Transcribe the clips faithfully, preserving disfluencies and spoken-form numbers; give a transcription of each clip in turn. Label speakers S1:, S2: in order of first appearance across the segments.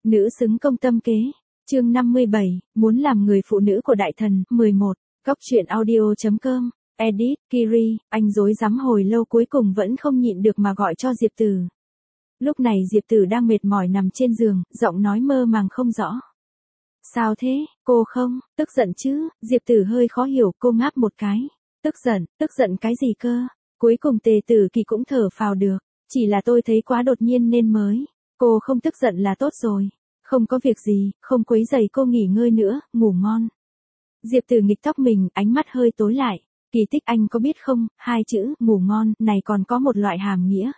S1: Nữ xứng công tâm kế. Chương năm mươi bảy, muốn làm người phụ nữ của đại thần. mười một. Cóc truyện audio chấm com. Edit, Kiri, anh rối rắm hồi lâu cuối cùng vẫn không nhịn được mà gọi cho Diệp Tử. Lúc này Diệp Tử đang mệt mỏi nằm trên giường, giọng nói mơ màng không rõ. Sao thế, cô không, tức giận chứ? Diệp Tử hơi khó hiểu, cô ngáp một cái. Tức giận, tức giận cái gì cơ? Cuối cùng Tề Tử Kỳ cũng thở phào được. Chỉ là tôi thấy quá đột nhiên nên mới. Cô không tức giận là tốt rồi. Không có việc gì, không quấy rầy cô nghỉ ngơi nữa, ngủ ngon. Diệp Tử nghịch tóc mình, ánh mắt hơi tối lại. Kỳ Tích, anh có biết không, hai chữ ngủ ngon này còn có một loại hàm nghĩa.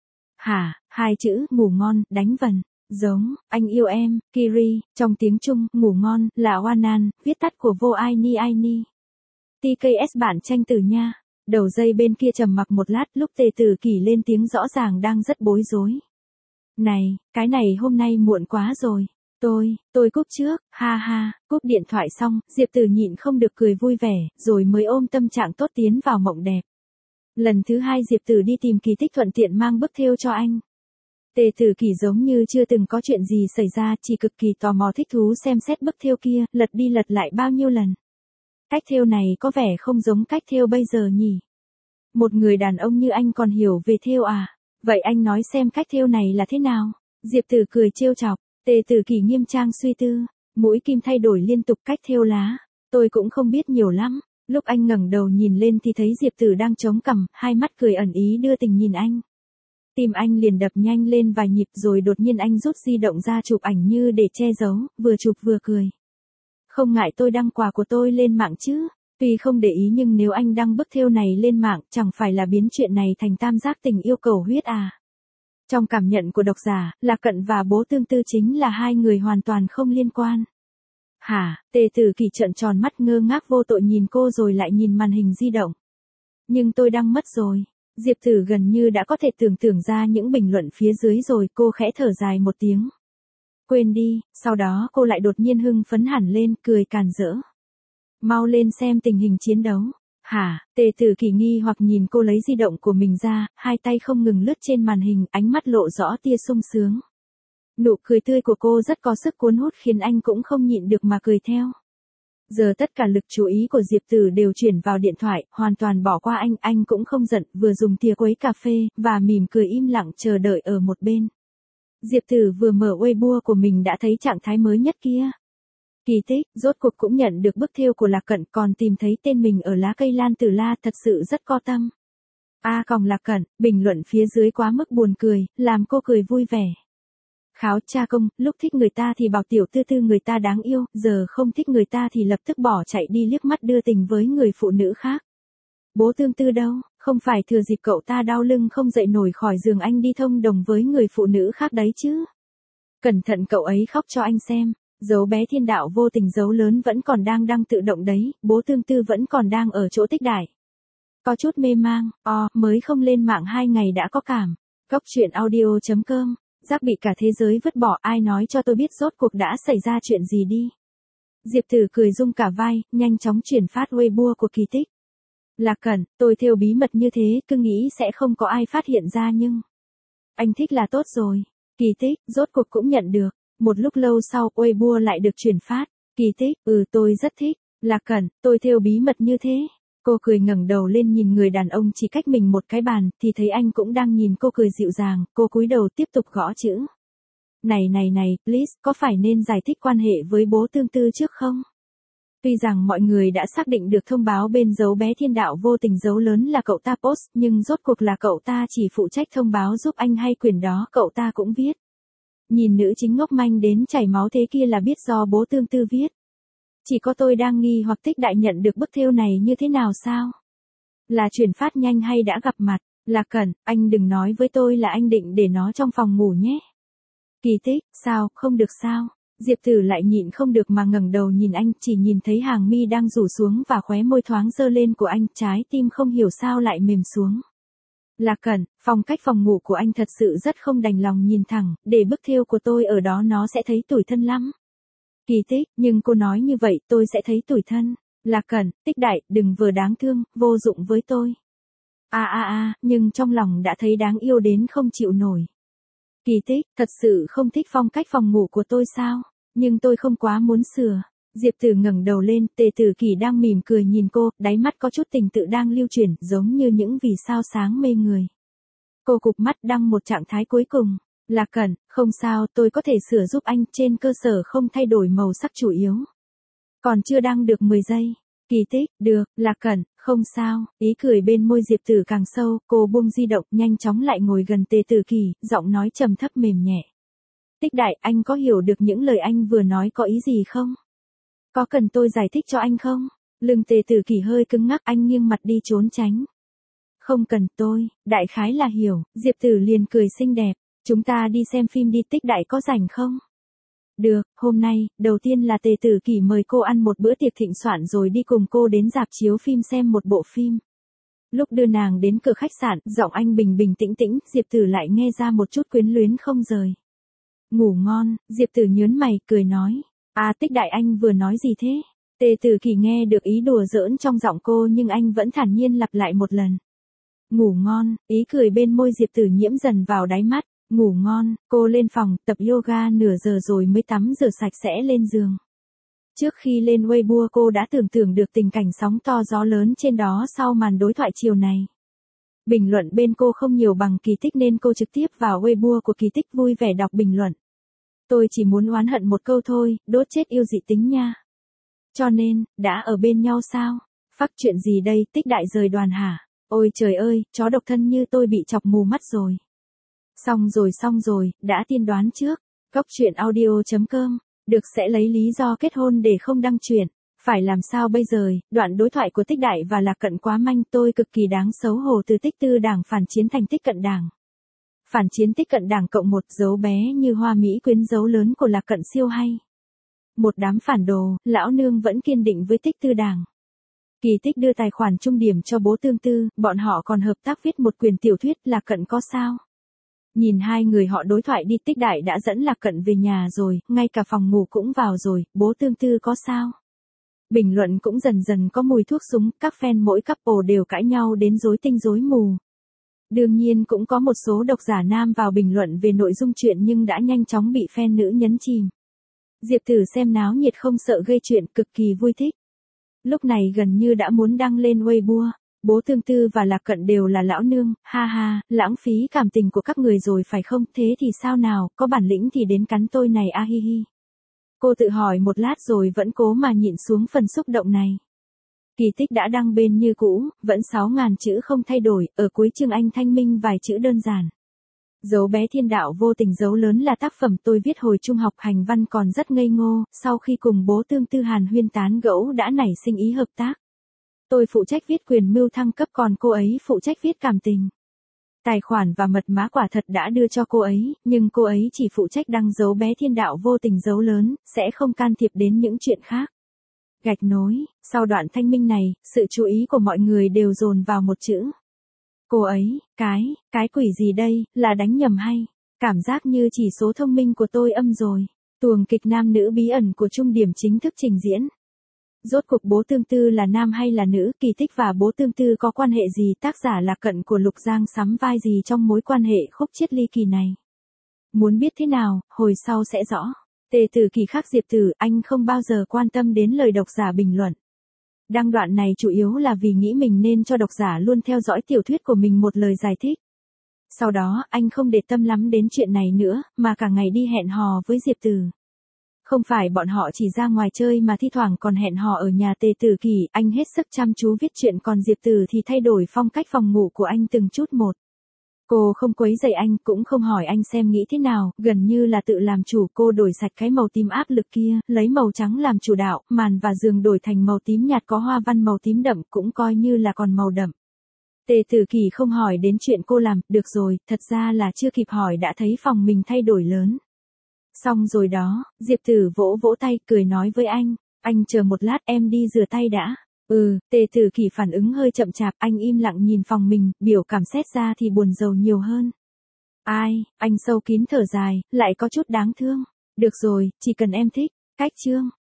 S1: Hả, hai chữ ngủ ngon, đánh vần. Giống, anh yêu em, Kiri, trong tiếng Trung, ngủ ngon, là Wanan, viết tắt của vô ai ni ai ni. tê ca ét bản tranh từ nha. Đầu dây bên kia trầm mặc một lát, lúc Tề Tử Kỳ lên tiếng rõ ràng đang rất bối rối. Này, cái này hôm nay muộn quá rồi. Tôi, tôi cúp trước, ha ha, cúp điện thoại xong, Diệp Tử nhịn không được cười vui vẻ, rồi mới ôm tâm trạng tốt tiến vào mộng đẹp. Lần thứ hai Diệp Tử đi tìm Kỳ Tích thuận tiện mang bức thêu cho anh. Tề Tử Kỳ giống như chưa từng có chuyện gì xảy ra, chỉ cực kỳ tò mò thích thú xem xét bức thêu kia, lật đi lật lại bao nhiêu lần. Cách thêu này có vẻ không giống cách thêu bây giờ nhỉ? Một người đàn ông như anh còn hiểu về thêu à? Vậy anh nói xem cách thêu này là thế nào? Diệp Tử cười trêu chọc. Tề Tử Kỳ nghiêm trang suy tư, mũi kim thay đổi liên tục cách thêu lá. Tôi cũng không biết nhiều lắm. Lúc anh ngẩng đầu nhìn lên thì thấy Diệp Tử đang chống cằm, hai mắt cười ẩn ý đưa tình nhìn anh. Tim anh liền đập nhanh lên vài nhịp rồi đột nhiên anh rút di động ra chụp ảnh như để che giấu, vừa chụp vừa cười. Không ngại tôi đăng quà của tôi lên mạng chứ? Tuy không để ý nhưng nếu anh đăng bức thêu này lên mạng, chẳng phải là biến chuyện này thành tam giác tình yêu cầu huyết à? Trong cảm nhận của độc giả, Lạc Cận và Bố Tương Tư chính là hai người hoàn toàn không liên quan. Hả? Tề Tử Kỳ trợn tròn mắt ngơ ngác vô tội nhìn cô rồi lại nhìn màn hình di động. Nhưng tôi đăng mất rồi. Diệp Tử gần như đã có thể tưởng tượng ra những bình luận phía dưới rồi, cô khẽ thở dài một tiếng. Quên đi, sau đó cô lại đột nhiên hưng phấn hẳn lên, cười càn rỡ. Mau lên xem tình hình chiến đấu. Hả? Tề Tử Kỳ nghi hoặc nhìn cô lấy di động của mình ra, hai tay không ngừng lướt trên màn hình, ánh mắt lộ rõ tia sung sướng. Nụ cười tươi của cô rất có sức cuốn hút khiến anh cũng không nhịn được mà cười theo. Giờ tất cả lực chú ý của Diệp Tử đều chuyển vào điện thoại, hoàn toàn bỏ qua anh, anh cũng không giận, vừa dùng thìa quấy cà phê, và mỉm cười im lặng chờ đợi ở một bên. Diệp Tử vừa mở Weibo của mình đã thấy trạng thái mới nhất kia. Kỳ Tích, rốt cuộc cũng nhận được bức thêu của Lạc Cận, còn tìm thấy tên mình ở lá cây lan tử la, thật sự rất co tâm. A còng Lạc Cận, bình luận phía dưới quá mức buồn cười, làm cô cười vui vẻ. Kháo cha công, lúc thích người ta thì bảo tiểu tư tư người ta đáng yêu, giờ không thích người ta thì lập tức bỏ chạy đi liếc mắt đưa tình với người phụ nữ khác. Bố Tương Tư đâu, không phải thừa dịp cậu ta đau lưng không dậy nổi khỏi giường anh đi thông đồng với người phụ nữ khác đấy chứ. Cẩn thận cậu ấy khóc cho anh xem. Dấu bé thiên đạo vô tình dấu lớn vẫn còn đang đăng tự động đấy, Bố Tương Tư vẫn còn đang ở chỗ tích đại. Có chút mê mang, o, mới không lên mạng hai ngày đã có cảm. Cóc truyện audio chấm com. Giác bị cả thế giới vứt bỏ, ai nói cho tôi biết rốt cuộc đã xảy ra chuyện gì đi. Diệp Tử cười rung cả vai, nhanh chóng chuyển phát Weibo của Kỳ Tích. Lạc Cận, tôi thêu bí mật như thế, cứ nghĩ sẽ không có ai phát hiện ra nhưng... Anh thích là tốt rồi. Kỳ Tích, rốt cuộc cũng nhận được. Một lúc lâu sau, Weibo lại được chuyển phát. Kỳ Tích, ừ tôi rất thích. Lạc Cận, tôi thêu bí mật như thế. Cô cười ngẩng đầu lên nhìn người đàn ông chỉ cách mình một cái bàn, thì thấy anh cũng đang nhìn cô cười dịu dàng, cô cúi đầu tiếp tục gõ chữ. Này này này, please, có phải nên giải thích quan hệ với Bố Tương Tư trước không? Tuy rằng mọi người đã xác định được thông báo bên dấu bé thiên đạo vô tình dấu lớn là cậu ta post, nhưng rốt cuộc là cậu ta chỉ phụ trách thông báo giúp anh hay quyền đó cậu ta cũng viết. Nhìn nữ chính ngốc manh đến chảy máu thế kia là biết do Bố Tương Tư viết. Chỉ có tôi đang nghi hoặc Tích Đại nhận được bức thêu này như thế nào sao? Là chuyển phát nhanh hay đã gặp mặt? Lạc Cận, anh đừng nói với tôi là anh định để nó trong phòng ngủ nhé. Kỳ Tích, sao, không được sao? Diệp Tử lại nhịn không được mà ngẩng đầu nhìn anh, chỉ nhìn thấy hàng mi đang rủ xuống và khóe môi thoáng dơ lên của anh, trái tim không hiểu sao lại mềm xuống. Lạc Cận, phong cách phòng ngủ của anh thật sự rất không đành lòng nhìn thẳng, để bức thêu của tôi ở đó nó sẽ thấy tủi thân lắm. Kỳ Tích, nhưng cô nói như vậy tôi sẽ thấy tủi thân. Lạc Cận, Tích Đại, đừng vừa đáng thương, vô dụng với tôi. À à à, nhưng trong lòng đã thấy đáng yêu đến không chịu nổi. Kỳ Tích, thật sự không thích phong cách phòng ngủ của tôi sao? Nhưng tôi không quá muốn sửa. Diệp Tử ngẩng đầu lên, Tề Tử Kỳ đang mỉm cười nhìn cô, đáy mắt có chút tình tự đang lưu chuyển, giống như những vì sao sáng mê người. Cô cụp mắt đăng một trạng thái cuối cùng. Lạc Cẩn, không sao, tôi có thể sửa giúp anh, trên cơ sở không thay đổi màu sắc chủ yếu. Còn chưa đăng được mười giây. Kỳ Tích, được, Lạc Cẩn, không sao, ý cười bên môi Diệp Tử càng sâu, cô buông di động, nhanh chóng lại ngồi gần Tề Tử Kỳ, giọng nói trầm thấp mềm nhẹ. Tích đại, anh có hiểu được những lời anh vừa nói có ý gì không? Có cần tôi giải thích cho anh không? Lưng Tề Tử Kỳ hơi cứng ngắc, anh nghiêng mặt đi trốn tránh. Không cần tôi, đại khái là hiểu, Diệp Tử liền cười xinh đẹp. Chúng ta đi xem phim đi, Tích đại có rảnh không? Được, hôm nay, đầu tiên là Tề Tử Kỳ mời cô ăn một bữa tiệc thịnh soạn rồi đi cùng cô đến rạp chiếu phim xem một bộ phim. Lúc đưa nàng đến cửa khách sạn, giọng anh bình bình tĩnh tĩnh, Diệp Tử lại nghe ra một chút quyến luyến không rời. Ngủ ngon, Diệp Tử nhớn mày, cười nói. À, Tích đại, anh vừa nói gì thế? Tề Tử Kỳ nghe được ý đùa giỡn trong giọng cô nhưng anh vẫn thản nhiên lặp lại một lần. Ngủ ngon, ý cười bên môi Diệp Tử nhiễm dần vào đáy mắt. Ngủ ngon, cô lên phòng, tập yoga nửa giờ rồi mới tắm rửa sạch sẽ lên giường. Trước khi lên Weibo cô đã tưởng tượng được tình cảnh sóng to gió lớn trên đó sau màn đối thoại chiều này. Bình luận bên cô không nhiều bằng Kỳ Tích nên cô trực tiếp vào Weibo của Kỳ Tích vui vẻ đọc bình luận. Tôi chỉ muốn oán hận một câu thôi, đốt chết yêu dị tính nha. Cho nên, đã ở bên nhau sao? Phắc chuyện gì đây, Tích đại rời đoàn hả? Ôi trời ơi, chó độc thân như tôi bị chọc mù mắt rồi. Xong rồi xong rồi, đã tiên đoán trước. Góc truyện audio chấm com, được sẽ lấy lý do kết hôn để không đăng truyện. Phải làm sao bây giờ, đoạn đối thoại của Tích đại và Lạc Cận quá manh, tôi cực kỳ đáng xấu hổ từ Tích tư đảng phản chiến thành Tích cận đảng. Phản chiến Tích cận đảng cộng một dấu bé như hoa mỹ quyến dấu lớn của Lạc Cận siêu hay. Một đám phản đồ, lão nương vẫn kiên định với Tích tư đảng. Kỳ Tích đưa tài khoản trung điểm cho bố Tương Tư, bọn họ còn hợp tác viết một quyển tiểu thuyết, Lạc Cận có sao? Nhìn hai người họ đối thoại đi, Tích đại đã dẫn Lạc Cận về nhà rồi, ngay cả phòng ngủ cũng vào rồi, bố Tương Tư có sao? Bình luận cũng dần dần có mùi thuốc súng, các fan mỗi couple đều cãi nhau đến rối tinh rối mù. Đương nhiên cũng có một số độc giả nam vào bình luận về nội dung chuyện nhưng đã nhanh chóng bị fan nữ nhấn chìm. Diệp Tử xem náo nhiệt không sợ gây chuyện, cực kỳ vui thích. Lúc này gần như đã muốn đăng lên Weibo. Bố Tương Tư và Lạc Cận đều là lão nương, ha ha, lãng phí cảm tình của các người rồi phải không, thế thì sao nào, có bản lĩnh thì đến cắn tôi này a hi hi. Cô tự hỏi một lát rồi vẫn cố mà nhịn xuống phần xúc động này. Kỳ Tích đã đăng bên như cũ, vẫn sáu ngàn chữ không thay đổi, ở cuối chương anh thanh minh vài chữ đơn giản. Dấu bé thiên đạo vô tình dấu lớn là tác phẩm tôi viết hồi trung học, hành văn còn rất ngây ngô, sau khi cùng bố Tương Tư hàn huyên tán gẫu đã nảy sinh ý hợp tác. Tôi phụ trách viết quyền mưu thăng cấp còn cô ấy phụ trách viết cảm tình. Tài khoản và mật mã quả thật đã đưa cho cô ấy, nhưng cô ấy chỉ phụ trách đăng dấu bé thiên đạo vô tình dấu lớn, sẽ không can thiệp đến những chuyện khác. Gạch nối, sau đoạn thanh minh này, sự chú ý của mọi người đều dồn vào một chữ. Cô ấy, cái, cái quỷ gì đây, là đánh nhầm hay? Cảm giác như chỉ số thông minh của tôi âm rồi. Tuồng kịch nam nữ bí ẩn của Trung Điểm chính thức trình diễn. Rốt cuộc bố Tương Tư là nam hay là nữ, Kỳ Tích và bố Tương Tư có quan hệ gì, tác giả Lạc Cận của Lục Giang sắm vai gì trong mối quan hệ khúc chiết ly kỳ này. Muốn biết thế nào, hồi sau sẽ rõ. Tề Tử Kỳ khác Diệp Tử, anh không bao giờ quan tâm đến lời độc giả bình luận. Đăng đoạn này chủ yếu là vì nghĩ mình nên cho độc giả luôn theo dõi tiểu thuyết của mình một lời giải thích. Sau đó, anh không để tâm lắm đến chuyện này nữa, mà cả ngày đi hẹn hò với Diệp Tử. Không phải bọn họ chỉ ra ngoài chơi mà thi thoảng còn hẹn hò ở nhà Tề Tử Kỳ, anh hết sức chăm chú viết chuyện còn Diệp Tử thì thay đổi phong cách phòng ngủ của anh từng chút một. Cô không quấy rầy anh, cũng không hỏi anh xem nghĩ thế nào, gần như là tự làm chủ, cô đổi sạch cái màu tím áp lực kia, lấy màu trắng làm chủ đạo, màn và giường đổi thành màu tím nhạt có hoa văn màu tím đậm, cũng coi như là còn màu đậm. Tề Tử Kỳ không hỏi đến chuyện cô làm, được rồi, thật ra là chưa kịp hỏi đã thấy phòng mình thay đổi lớn. Xong rồi đó, Diệp Tử vỗ vỗ tay, cười nói với anh, anh chờ một lát em đi rửa tay đã. Ừ, Tề Tử Kỳ phản ứng hơi chậm chạp, anh im lặng nhìn phòng mình, biểu cảm xét ra thì buồn rầu nhiều hơn. Ai, anh sâu kín thở dài, lại có chút đáng thương. Được rồi, chỉ cần em thích. Cách chương.